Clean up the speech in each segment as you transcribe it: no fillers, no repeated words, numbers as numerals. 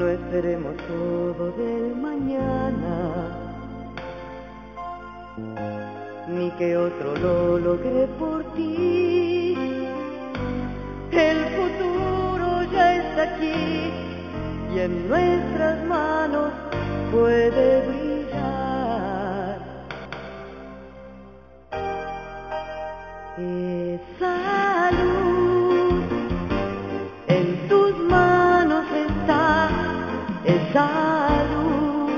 No esperemos todo del mañana, ni que otro lo logre por ti. El futuro ya está aquí y en nuestras manos puede brillar. Esa luz en tus manos está, esa luz.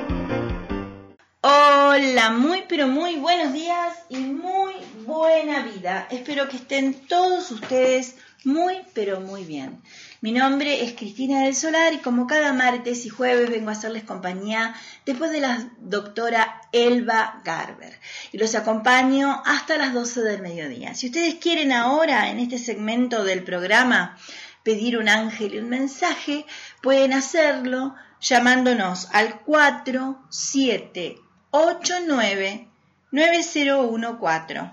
Hola, muy pero muy buenos días y muy buena vida. Espero que estén todos ustedes muy pero muy bien. Mi nombre es Cristina del Solar y como cada martes y jueves vengo a hacerles compañía después de la doctora Elba Garber. Y los acompaño hasta las 12 del mediodía. Si ustedes quieren ahora, en este segmento del programa, pedir un ángel y un mensaje, pueden hacerlo llamándonos al 4789-9014.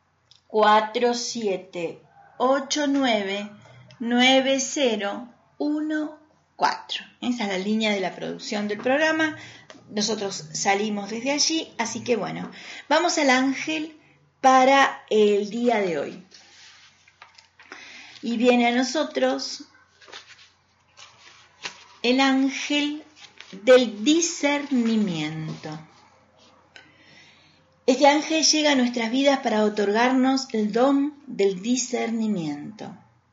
4789-9014. Esa es la línea de la producción del programa. Nosotros salimos desde allí, así que bueno, vamos al ángel para el día de hoy. Y viene a nosotros el ángel del discernimiento. Este ángel llega a nuestras vidas para otorgarnos el don del discernimiento,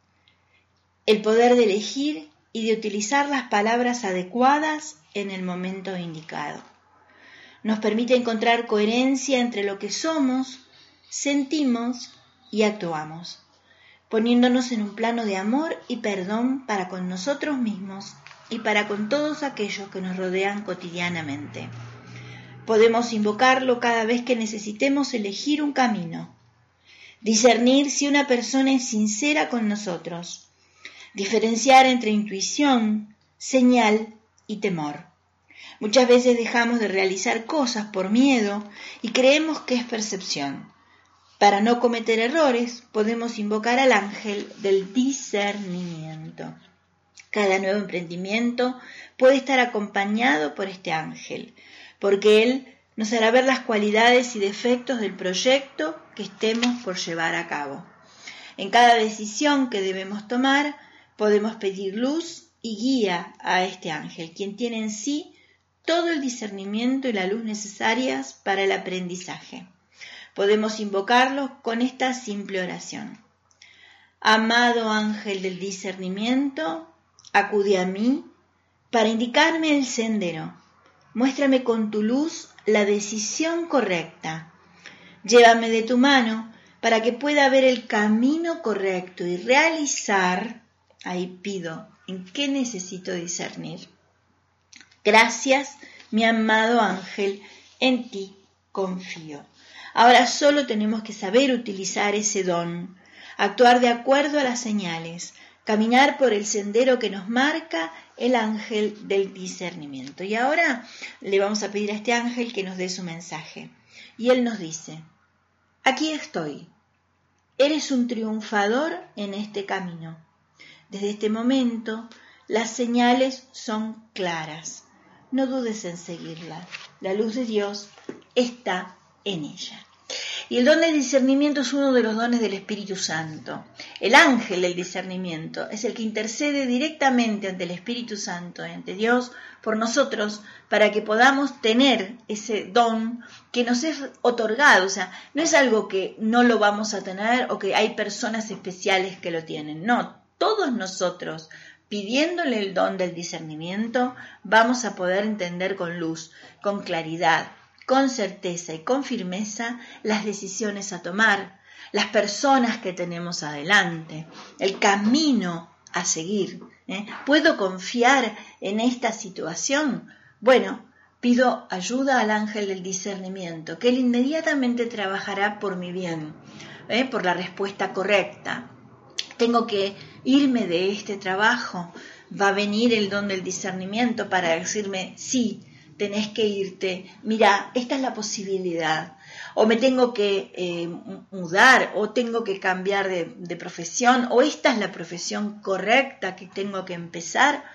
el poder de elegir y de utilizar las palabras adecuadas en el momento indicado. Nos permite encontrar coherencia entre lo que somos, sentimos y actuamos, poniéndonos en un plano de amor y perdón para con nosotros mismos y para con todos aquellos que nos rodean cotidianamente. Podemos invocarlo cada vez que necesitemos elegir un camino, discernir si una persona es sincera con nosotros, diferenciar entre intuición, señal y temor. Muchas veces dejamos de realizar cosas por miedo y creemos que es percepción. Para no cometer errores, podemos invocar al ángel del discernimiento. Cada nuevo emprendimiento puede estar acompañado por este ángel, porque él nos hará ver las cualidades y defectos del proyecto que estemos por llevar a cabo. En cada decisión que debemos tomar, podemos pedir luz y guía a este ángel, quien tiene en sí todo el discernimiento y la luz necesarias para el aprendizaje. Podemos invocarlo con esta simple oración. Amado ángel del discernimiento, acude a mí para indicarme el sendero. Muéstrame con tu luz la decisión correcta. Llévame de tu mano para que pueda ver el camino correcto y realizar, ahí pido, en qué necesito discernir. Gracias, mi amado ángel, en ti confío. Ahora solo tenemos que saber utilizar ese don, actuar de acuerdo a las señales, caminar por el sendero que nos marca el ángel del discernimiento. Y ahora le vamos a pedir a este ángel que nos dé su mensaje. Y él nos dice, aquí estoy. Eres un triunfador en este camino. Desde este momento, las señales son claras. No dudes en seguirlas. La luz de Dios está en ella. Y el don del discernimiento es uno de los dones del Espíritu Santo. El ángel del discernimiento es el que intercede directamente ante el Espíritu Santo, ante Dios, por nosotros, para que podamos tener ese don que nos es otorgado. O sea, no es algo que no lo vamos a tener o que hay personas especiales que lo tienen. No, todos nosotros, pidiéndole el don del discernimiento, vamos a poder entender con luz, con claridad, con certeza y con firmeza las decisiones a tomar, las personas que tenemos adelante, el camino a seguir. ¿Puedo confiar en esta situación? Bueno, pido ayuda al ángel del discernimiento, que él inmediatamente trabajará por mi bien, por la respuesta correcta. Tengo que irme de este trabajo, va a venir el don del discernimiento para decirme sí, tenés que irte, mira, esta es la posibilidad, o me tengo que mudar, o tengo que cambiar de profesión, o esta es la profesión correcta que tengo que empezar.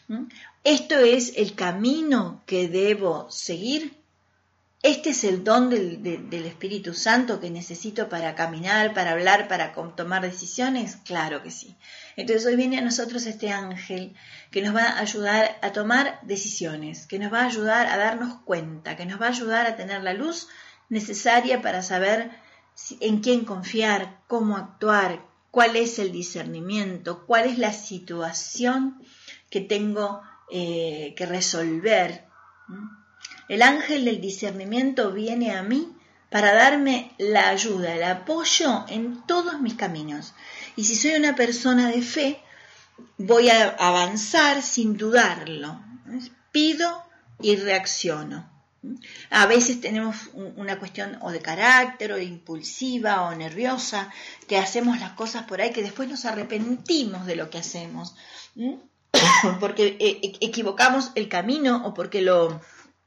¿Esto es el camino que debo seguir? ¿Este es el don del Espíritu Santo que necesito para caminar, para hablar, para tomar decisiones? Claro que sí. Entonces hoy viene a nosotros este ángel que nos va a ayudar a tomar decisiones, que nos va a ayudar a darnos cuenta, que nos va a ayudar a tener la luz necesaria para saber en quién confiar, cómo actuar, cuál es el discernimiento, cuál es la situación que tengo que resolver. El ángel del discernimiento viene a mí para darme la ayuda, el apoyo en todos mis caminos. Y si soy una persona de fe, voy a avanzar sin dudarlo. Pido y reacciono. A veces tenemos una cuestión o de carácter, o impulsiva, o nerviosa, que hacemos las cosas por ahí que después nos arrepentimos de lo que hacemos. Porque equivocamos el camino o porque lo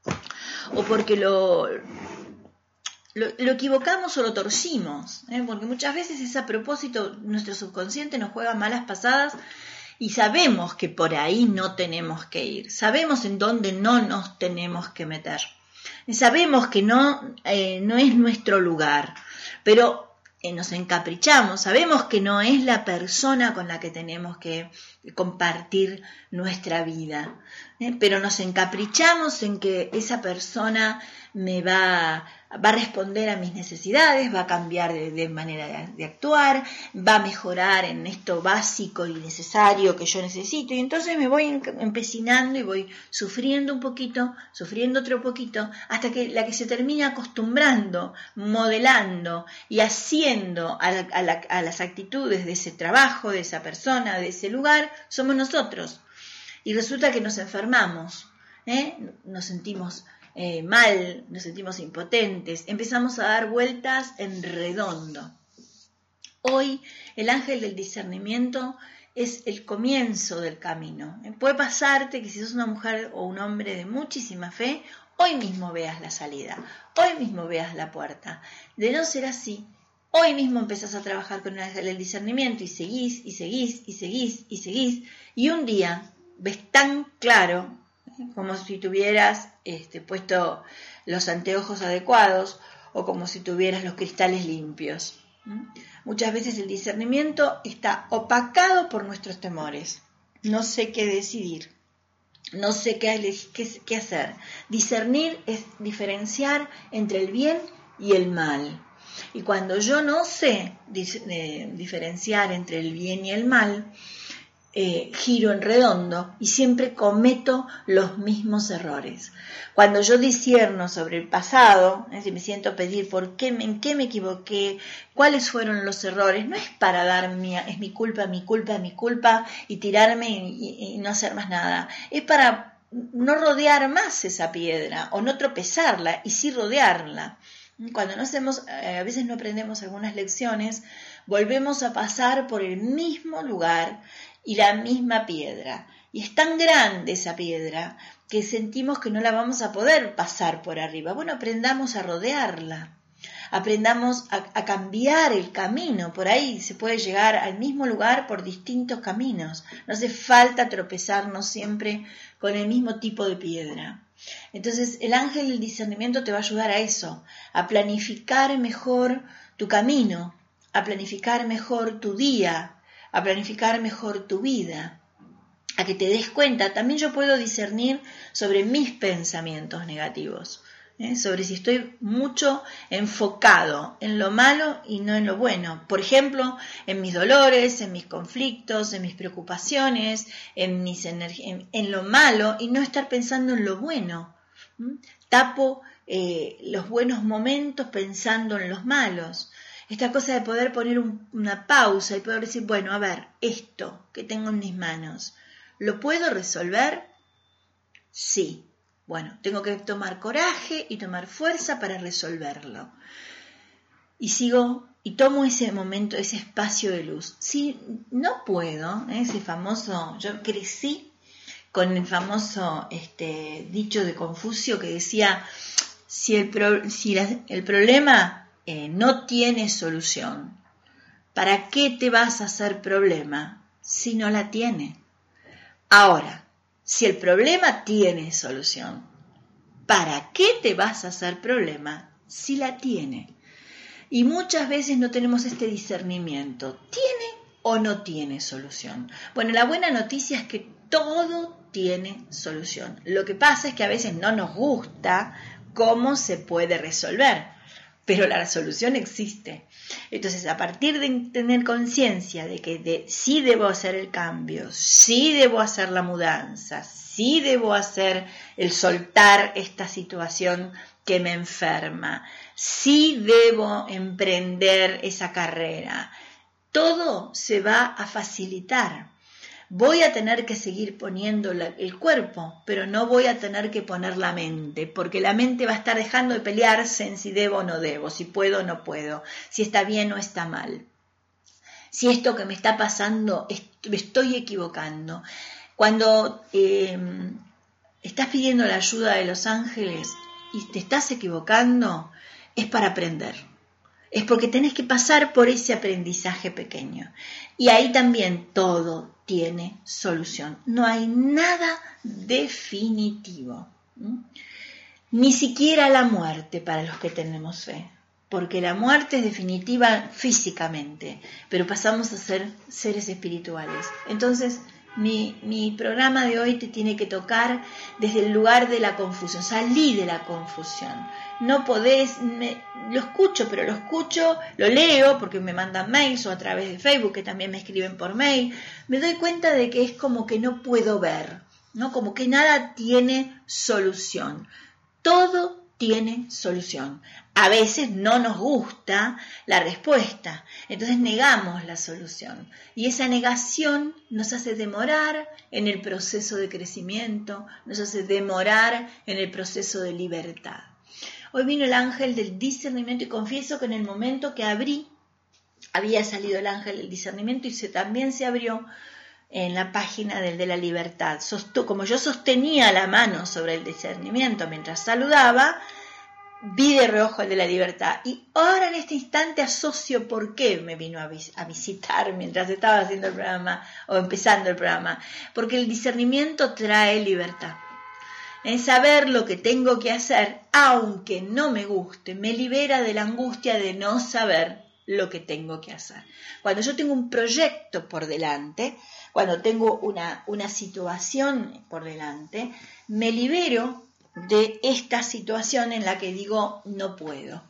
equivocamos o lo torcimos, porque muchas veces es a propósito, nuestro subconsciente nos juega malas pasadas y sabemos que por ahí no tenemos que ir, sabemos en dónde no nos tenemos que meter, sabemos que no es nuestro lugar, pero nos encaprichamos, sabemos que no es la persona con la que tenemos que compartir nuestra vida, pero nos encaprichamos en que esa persona me va a responder a mis necesidades, va a cambiar de manera de actuar, va a mejorar en esto básico y necesario que yo necesito, y entonces me voy empecinando y voy sufriendo un poquito, sufriendo otro poquito, hasta que la que se termina acostumbrando, modelando y haciendo a las actitudes de ese trabajo, de esa persona, de ese lugar, somos nosotros. Y resulta que nos enfermamos, nos sentimos mal, nos sentimos impotentes, empezamos a dar vueltas en redondo. Hoy el ángel del discernimiento es el comienzo del camino. Puede pasarte que si sos una mujer o un hombre de muchísima fe, hoy mismo veas la salida, hoy mismo veas la puerta. De no ser así, hoy mismo empezás a trabajar con el ángel del discernimiento y seguís, y seguís, y seguís, y seguís, y un día ves tan claro, como si tuvieras puesto los anteojos adecuados o como si tuvieras los cristales limpios. Muchas veces el discernimiento está opacado por nuestros temores. No sé qué decidir, no sé qué hacer. Discernir es diferenciar entre el bien y el mal. Y cuando yo no sé diferenciar entre el bien y el mal, giro en redondo y siempre cometo los mismos errores. Cuando yo discierno sobre el pasado, si me siento a pedir en qué me equivoqué, cuáles fueron los errores, no es para dar es mi culpa y tirarme y no hacer más nada, es para no rodear más esa piedra o no tropezarla y sí rodearla. Cuando no hacemos, a veces no aprendemos algunas lecciones, volvemos a pasar por el mismo lugar y la misma piedra. Y es tan grande esa piedra que sentimos que no la vamos a poder pasar por arriba. Bueno, aprendamos a rodearla, aprendamos a cambiar el camino. Por ahí se puede llegar al mismo lugar por distintos caminos. No hace falta tropezarnos siempre con el mismo tipo de piedra. Entonces el ángel del discernimiento te va a ayudar a eso, a planificar mejor tu camino, a planificar mejor tu día, a planificar mejor tu vida, a que te des cuenta. También yo puedo discernir sobre mis pensamientos negativos, sobre si estoy mucho enfocado en lo malo y no en lo bueno. Por ejemplo, en mis dolores, en mis conflictos, en mis preocupaciones, en lo malo y no estar pensando en lo bueno. Tapo los buenos momentos pensando en los malos. Esta cosa de poder poner una pausa y poder decir, bueno, a ver, esto que tengo en mis manos, ¿lo puedo resolver? Sí. Bueno, tengo que tomar coraje y tomar fuerza para resolverlo. Y sigo y tomo ese momento, ese espacio de luz. Si no puedo, ese famoso, yo crecí con el famoso dicho de Confucio que decía, si el problema no tiene solución, ¿para qué te vas a hacer problema si no la tiene? Ahora, si el problema tiene solución? ¿Para qué te vas a hacer problema si la tiene? Y muchas veces no tenemos este discernimiento. ¿Tiene o no tiene solución? Bueno, la buena noticia es que todo tiene solución. Lo que pasa es que a veces no nos gusta cómo se puede resolver, pero la solución existe. Entonces, a partir de tener conciencia de que sí debo hacer el cambio, sí debo hacer la mudanza, sí debo hacer el soltar esta situación que me enferma, sí debo emprender esa carrera, todo se va a facilitar. Voy a tener que seguir poniendo el cuerpo, pero no voy a tener que poner la mente, porque la mente va a estar dejando de pelearse en si debo o no debo, si puedo o no puedo, si está bien o está mal, si esto que me está pasando me estoy equivocando. Cuando estás pidiendo la ayuda de los ángeles y te estás equivocando, es para aprender. Es porque tenés que pasar por ese aprendizaje pequeño. Y ahí también todo tiene solución. No hay nada definitivo. Ni siquiera la muerte para los que tenemos fe. Porque la muerte es definitiva físicamente, pero pasamos a ser seres espirituales. Entonces, mi programa de hoy te tiene que tocar desde el lugar de la confusión. Salí de la confusión. No podés, lo escucho, lo leo porque me mandan mails o a través de Facebook, que también me escriben por mail. Me doy cuenta de que es como que no puedo ver, ¿no? Como que nada tiene solución. Todo tiene solución. A veces no nos gusta la respuesta, entonces negamos la solución. Y esa negación nos hace demorar en el proceso de crecimiento, nos hace demorar en el proceso de libertad. Hoy vino el ángel del discernimiento y confieso que en el momento que abrí, había salido el ángel del discernimiento y también se abrió en la página del de la libertad. Como yo sostenía la mano sobre el discernimiento mientras saludaba, vi de reojo el de la libertad. Y ahora en este instante asocio por qué me vino a visitar mientras estaba haciendo el programa o empezando el programa. Porque el discernimiento trae libertad. En saber lo que tengo que hacer, aunque no me guste, me libera de la angustia de no saber lo que tengo que hacer. Cuando yo tengo un proyecto por delante, cuando tengo una situación por delante, me libero de esta situación en la que digo no puedo.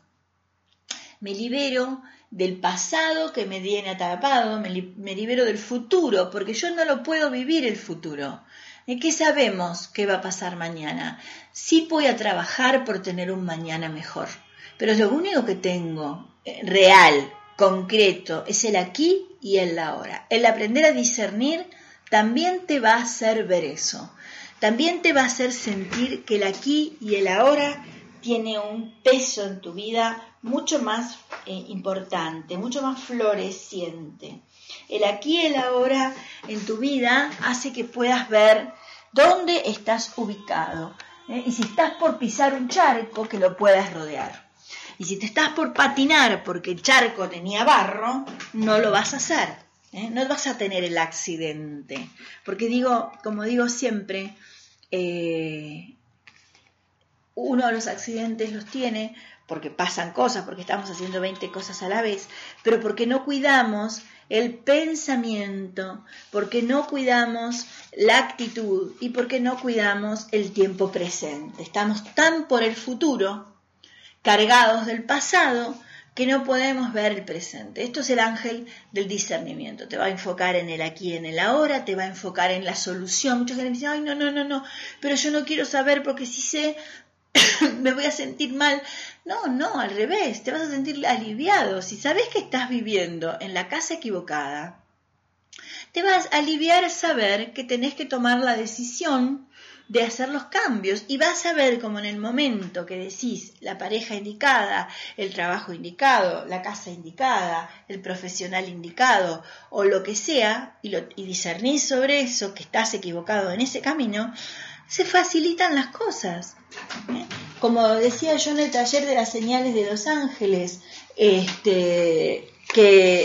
Me libero del pasado que me tiene atrapado, me libero del futuro, porque yo no lo puedo vivir el futuro. ¿Qué sabemos qué va a pasar mañana? Sí voy a trabajar por tener un mañana mejor, pero lo único que tengo real, concreto, es el aquí y el ahora. El aprender a discernir también te va a hacer ver eso. También te va a hacer sentir que el aquí y el ahora tiene un peso en tu vida mucho más importante, mucho más floreciente. El aquí y el ahora en tu vida hace que puedas ver dónde estás ubicado. Y si estás por pisar un charco, que lo puedas rodear. Y si te estás por patinar porque el charco tenía barro, no lo vas a hacer. No vas a tener el accidente. Porque como digo siempre, uno de los accidentes los tiene porque pasan cosas, porque estamos haciendo 20 cosas a la vez, pero porque no cuidamos el pensamiento, porque no cuidamos la actitud y porque no cuidamos el tiempo presente. Estamos tan por el futuro, cargados del pasado, que no podemos ver el presente. Esto es el ángel del discernimiento. Te va a enfocar en el aquí y en el ahora, te va a enfocar en la solución. Muchos me dicen, ay, no, pero yo no quiero saber porque si sé, me voy a sentir mal. No, al revés, te vas a sentir aliviado. Si sabes que estás viviendo en la casa equivocada, te vas a aliviar saber que tenés que tomar la decisión de hacer los cambios y vas a ver como en el momento que decís la pareja indicada, el trabajo indicado, la casa indicada, el profesional indicado o lo que sea y discernís sobre eso, que estás equivocado en ese camino, se facilitan las cosas. Como decía yo en el taller de las señales de los ángeles, que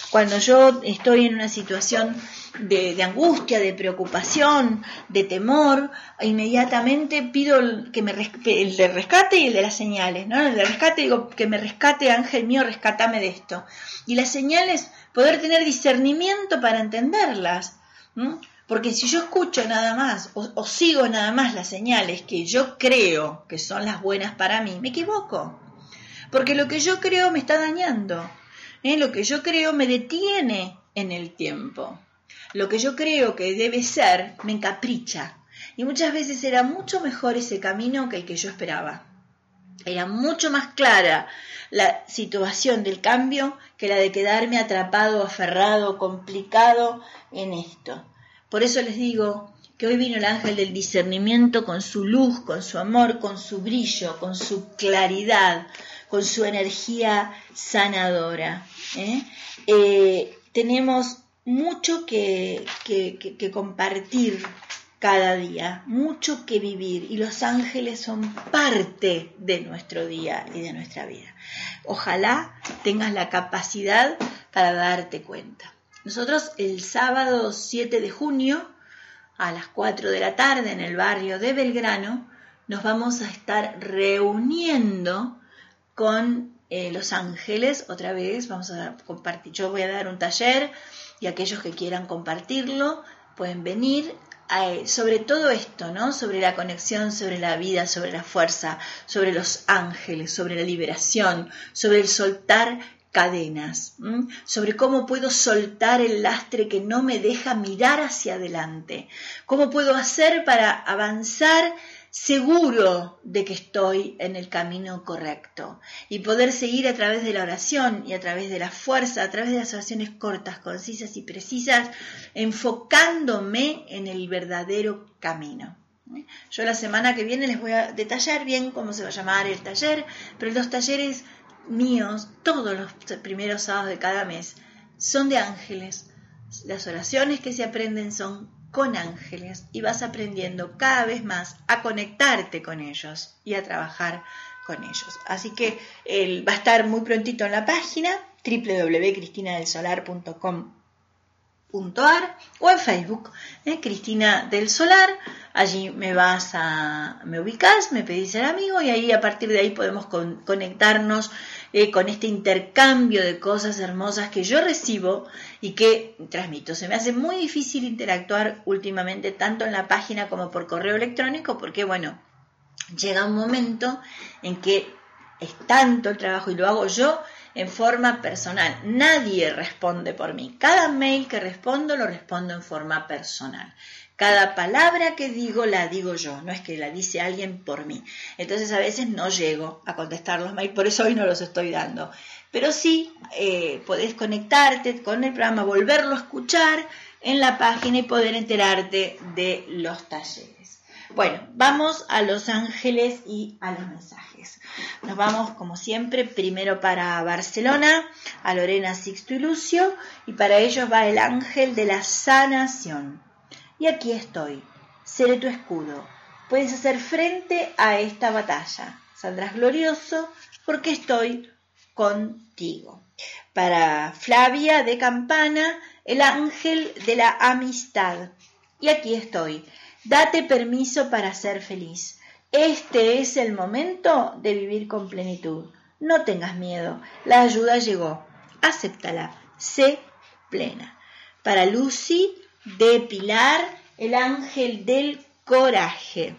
Cuando yo estoy en una situación de angustia, de preocupación, de temor, inmediatamente pido el de rescate y el de las señales, ¿no? El de rescate digo, que me rescate, ángel mío, rescátame de esto. Y las señales, poder tener discernimiento para entenderlas, ¿no? Porque si yo escucho nada más o sigo nada más las señales que yo creo que son las buenas para mí, me equivoco. Porque lo que yo creo me está dañando. Lo que yo creo me detiene en el tiempo. Lo que yo creo que debe ser me encapricha. Y muchas veces era mucho mejor ese camino que el que yo esperaba. Era mucho más clara la situación del cambio que la de quedarme atrapado, aferrado, complicado en esto. Por eso les digo que hoy vino el ángel del discernimiento con su luz, con su amor, con su brillo, con su claridad, con su energía sanadora. Tenemos mucho que compartir cada día, mucho que vivir, y los ángeles son parte de nuestro día y de nuestra vida. Ojalá tengas la capacidad para darte cuenta. Nosotros el sábado 7 de junio a las 4 de la tarde en el barrio de Belgrano nos vamos a estar reuniendo con los ángeles. Otra vez vamos a compartir, yo voy a dar un taller y aquellos que quieran compartirlo pueden venir sobre todo esto, ¿no? Sobre la conexión, sobre la vida, sobre la fuerza, sobre los ángeles, sobre la liberación, sobre el soltar cadenas, sobre cómo puedo soltar el lastre que no me deja mirar hacia adelante, cómo puedo hacer para avanzar seguro de que estoy en el camino correcto y poder seguir a través de la oración y a través de la fuerza, a través de las oraciones cortas, concisas y precisas, enfocándome en el verdadero camino. Yo la semana que viene les voy a detallar bien cómo se va a llamar el taller, pero los talleres míos, todos los primeros sábados de cada mes, son de ángeles. Las oraciones que se aprenden son con ángeles y vas aprendiendo cada vez más a conectarte con ellos y a trabajar con ellos. Así que va a estar muy prontito en la página www.cristinadelssolar.com.ar o en Facebook, Cristina del Solar. Allí me ubicás, me pedís ser amigo y ahí a partir de ahí podemos conectarnos con este intercambio de cosas hermosas que yo recibo y que transmito. Se me hace muy difícil interactuar últimamente tanto en la página como por correo electrónico porque, bueno, llega un momento en que es tanto el trabajo y lo hago yo en forma personal. Nadie responde por mí. Cada mail que respondo lo respondo en forma personal. Cada palabra que digo la digo yo, no es que la dice alguien por mí. Entonces a veces no llego a contestar los mails, por eso hoy no los estoy dando. Pero sí podés conectarte con el programa, volverlo a escuchar en la página y poder enterarte de los talleres. Bueno, vamos a los ángeles y a los mensajes. Nos vamos, como siempre, primero para Barcelona, a Lorena, Sixto y Lucio, y para ellos va el ángel de la sanación. Y aquí estoy, seré tu escudo. Puedes hacer frente a esta batalla. Saldrás glorioso porque estoy contigo. Para Flavia de Campana, el ángel de la amistad. Y aquí estoy. Date permiso para ser feliz. Este es el momento de vivir con plenitud. No tengas miedo. La ayuda llegó. Acéptala. Sé plena. Para Lucy de Pilar, el ángel del coraje.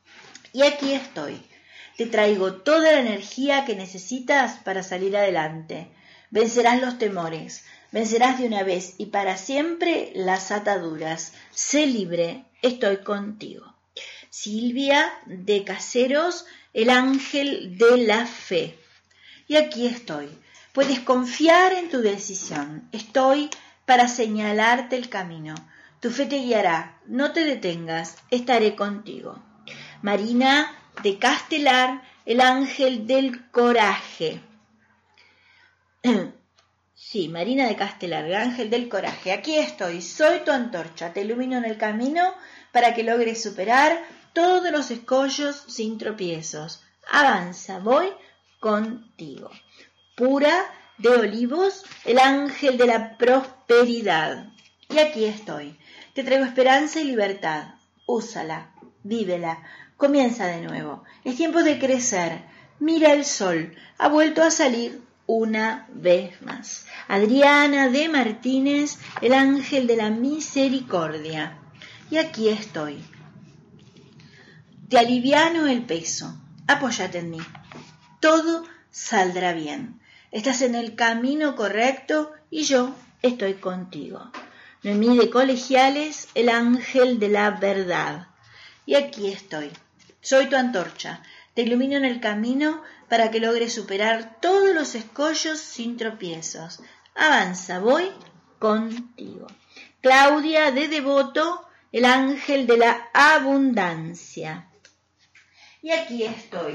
Y aquí estoy. Te traigo toda la energía que necesitas para salir adelante. Vencerás los temores, vencerás de una vez y para siempre las ataduras. Sé libre, estoy contigo. Silvia de Caseros, el ángel de la fe. Y aquí estoy. Puedes confiar en tu decisión. Estoy para señalarte el camino. Tu fe te guiará, no te detengas, estaré contigo. Marina de Castelar, el ángel del coraje. Sí, Marina de Castelar, el ángel del coraje. Aquí estoy, soy tu antorcha, te ilumino en el camino para que logres superar todos los escollos sin tropiezos. Avanza, voy contigo. Pura de Olivos, el ángel de la prosperidad. Y aquí estoy. Te traigo esperanza y libertad. Úsala, vívela, comienza de nuevo. Es tiempo de crecer. Mira el sol, ha vuelto a salir una vez más. Adriana de Martínez, el ángel de la misericordia. Y aquí estoy. Te aliviano el peso. Apóyate en mí. Todo saldrá bien. Estás en el camino correcto y yo estoy contigo. Noemí de Colegiales, el ángel de la verdad. Y aquí estoy. Soy tu antorcha. Te ilumino en el camino para que logres superar todos los escollos sin tropiezos. Avanza, voy contigo. Claudia de Devoto, el ángel de la abundancia. Y aquí estoy.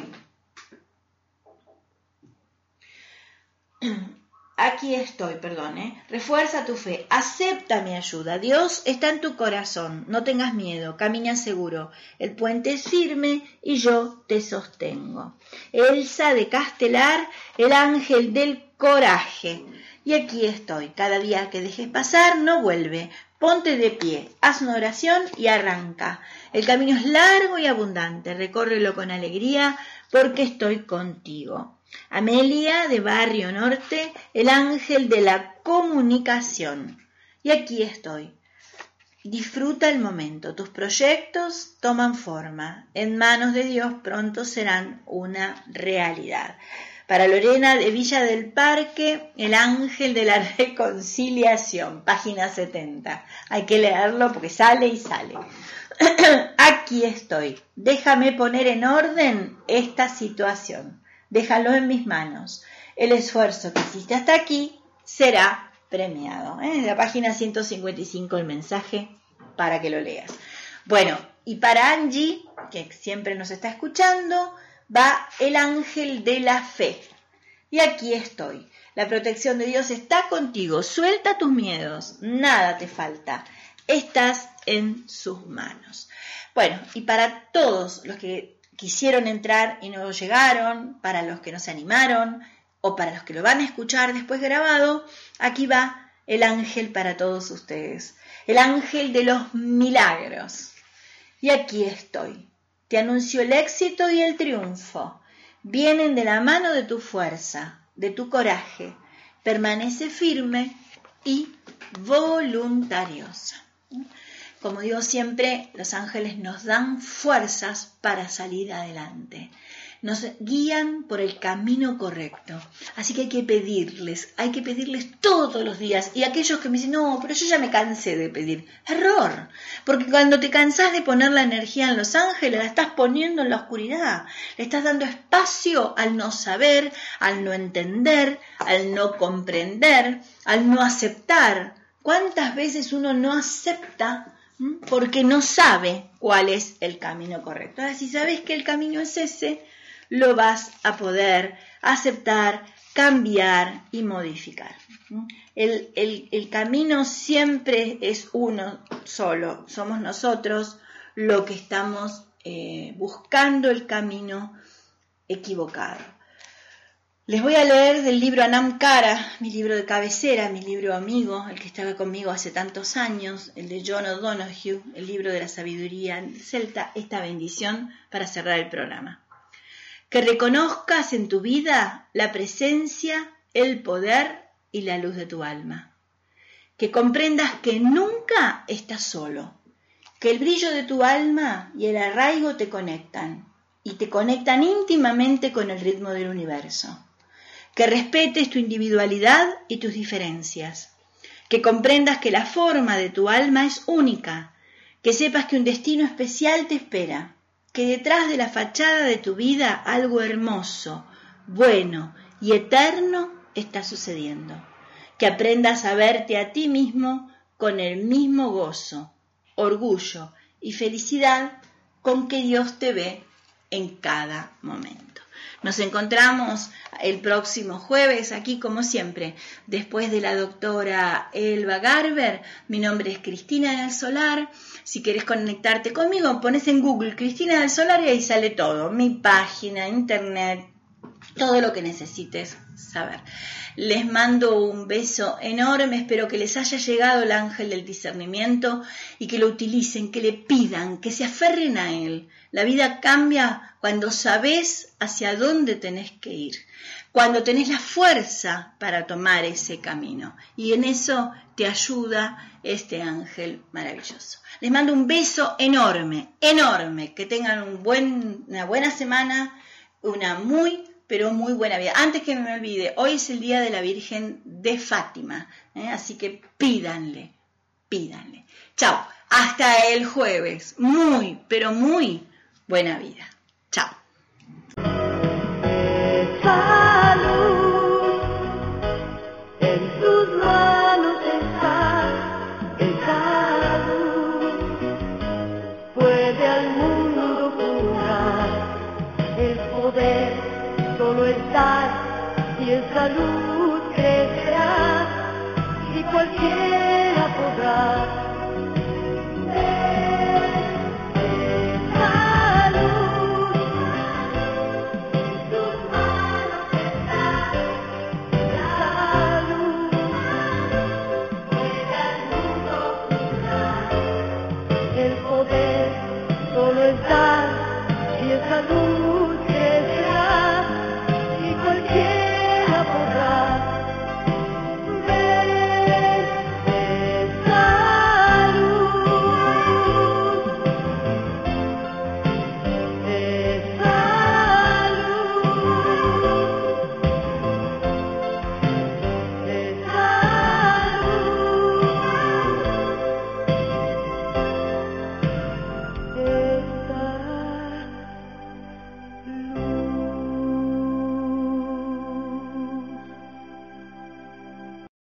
Refuerza tu fe, acepta mi ayuda. Dios está en tu corazón, no tengas miedo, camina seguro. El puente es firme y yo te sostengo. Elsa de Castelar, el ángel del coraje. Y aquí estoy, cada día que dejes pasar no vuelve. Ponte de pie, haz una oración y arranca. El camino es largo y abundante, recórrelo con alegría porque estoy contigo. Amelia de Barrio Norte, el ángel de la comunicación. Y aquí estoy. Disfruta el momento, tus proyectos toman forma. En manos de Dios pronto serán una realidad. Para Lorena de Villa del Parque, el ángel de la reconciliación, página 70. Hay que leerlo porque sale y sale. Aquí estoy. Déjame poner en orden esta situación. Déjalo en mis manos. El esfuerzo que hiciste hasta aquí será premiado. En la página 155 el mensaje para que lo leas. Bueno, y para Angie, que siempre nos está escuchando, va el ángel de la fe. Y aquí estoy. La protección de Dios está contigo. Suelta tus miedos. Nada te falta. Estás en sus manos. Bueno, y para todos los que quisieron entrar y no llegaron, para los que no se animaron o para los que lo van a escuchar después grabado, aquí va el ángel para todos ustedes, el ángel de los milagros. Y aquí estoy. Te anuncio el éxito y el triunfo. Vienen de la mano de tu fuerza, de tu coraje. Permanece firme y voluntariosa. Como digo siempre, los ángeles nos dan fuerzas para salir adelante. Nos guían por el camino correcto. Así que hay que pedirles todos los días. Y aquellos que me dicen, no, pero yo ya me cansé de pedir. Error. Porque cuando te cansás de poner la energía en los ángeles, la estás poniendo en la oscuridad. Le estás dando espacio al no saber, al no entender, al no comprender, al no aceptar. ¿Cuántas veces uno no acepta porque no sabe cuál es el camino correcto? Ahora, si sabes que el camino es ese, lo vas a poder aceptar, cambiar y modificar. El camino siempre es uno solo. Somos nosotros los que estamos buscando el camino equivocado. Les voy a leer del libro Anam Cara, mi libro de cabecera, mi libro amigo, el que estaba conmigo hace tantos años, el de John O'Donoghue, el libro de la sabiduría celta, esta bendición para cerrar el programa. Que reconozcas en tu vida la presencia, el poder y la luz de tu alma. Que comprendas que nunca estás solo, que el brillo de tu alma y el arraigo te conectan, y te conectan íntimamente con el ritmo del universo. Que respetes tu individualidad y tus diferencias, que comprendas que la forma de tu alma es única, que sepas que un destino especial te espera, que detrás de la fachada de tu vida algo hermoso, bueno y eterno está sucediendo, que aprendas a verte a ti mismo con el mismo gozo, orgullo y felicidad con que Dios te ve en cada momento. Nos encontramos el próximo jueves aquí como siempre, después de la doctora Elba Garber. Mi nombre es Cristina del Solar. Si querés conectarte conmigo, pones en Google Cristina del Solar y ahí sale todo. Mi página, internet, todo lo que necesites saber. Les mando un beso enorme, espero que les haya llegado el ángel del discernimiento y que lo utilicen, que le pidan, que se aferren a él. La vida cambia cuando sabés hacia dónde tenés que ir, cuando tenés la fuerza para tomar ese camino. Y en eso te ayuda este ángel maravilloso. Les mando un beso enorme, enorme, que tengan una buena semana, una pero muy buena vida. Antes que me olvide, hoy es el día de la Virgen de Fátima, así que pídanle. Chao, hasta el jueves. Pero muy buena vida. Chao. Salud, en tus manos está esa luz, puede al mundo curar, el poder solo estar y esa luz crecerá, y cualquier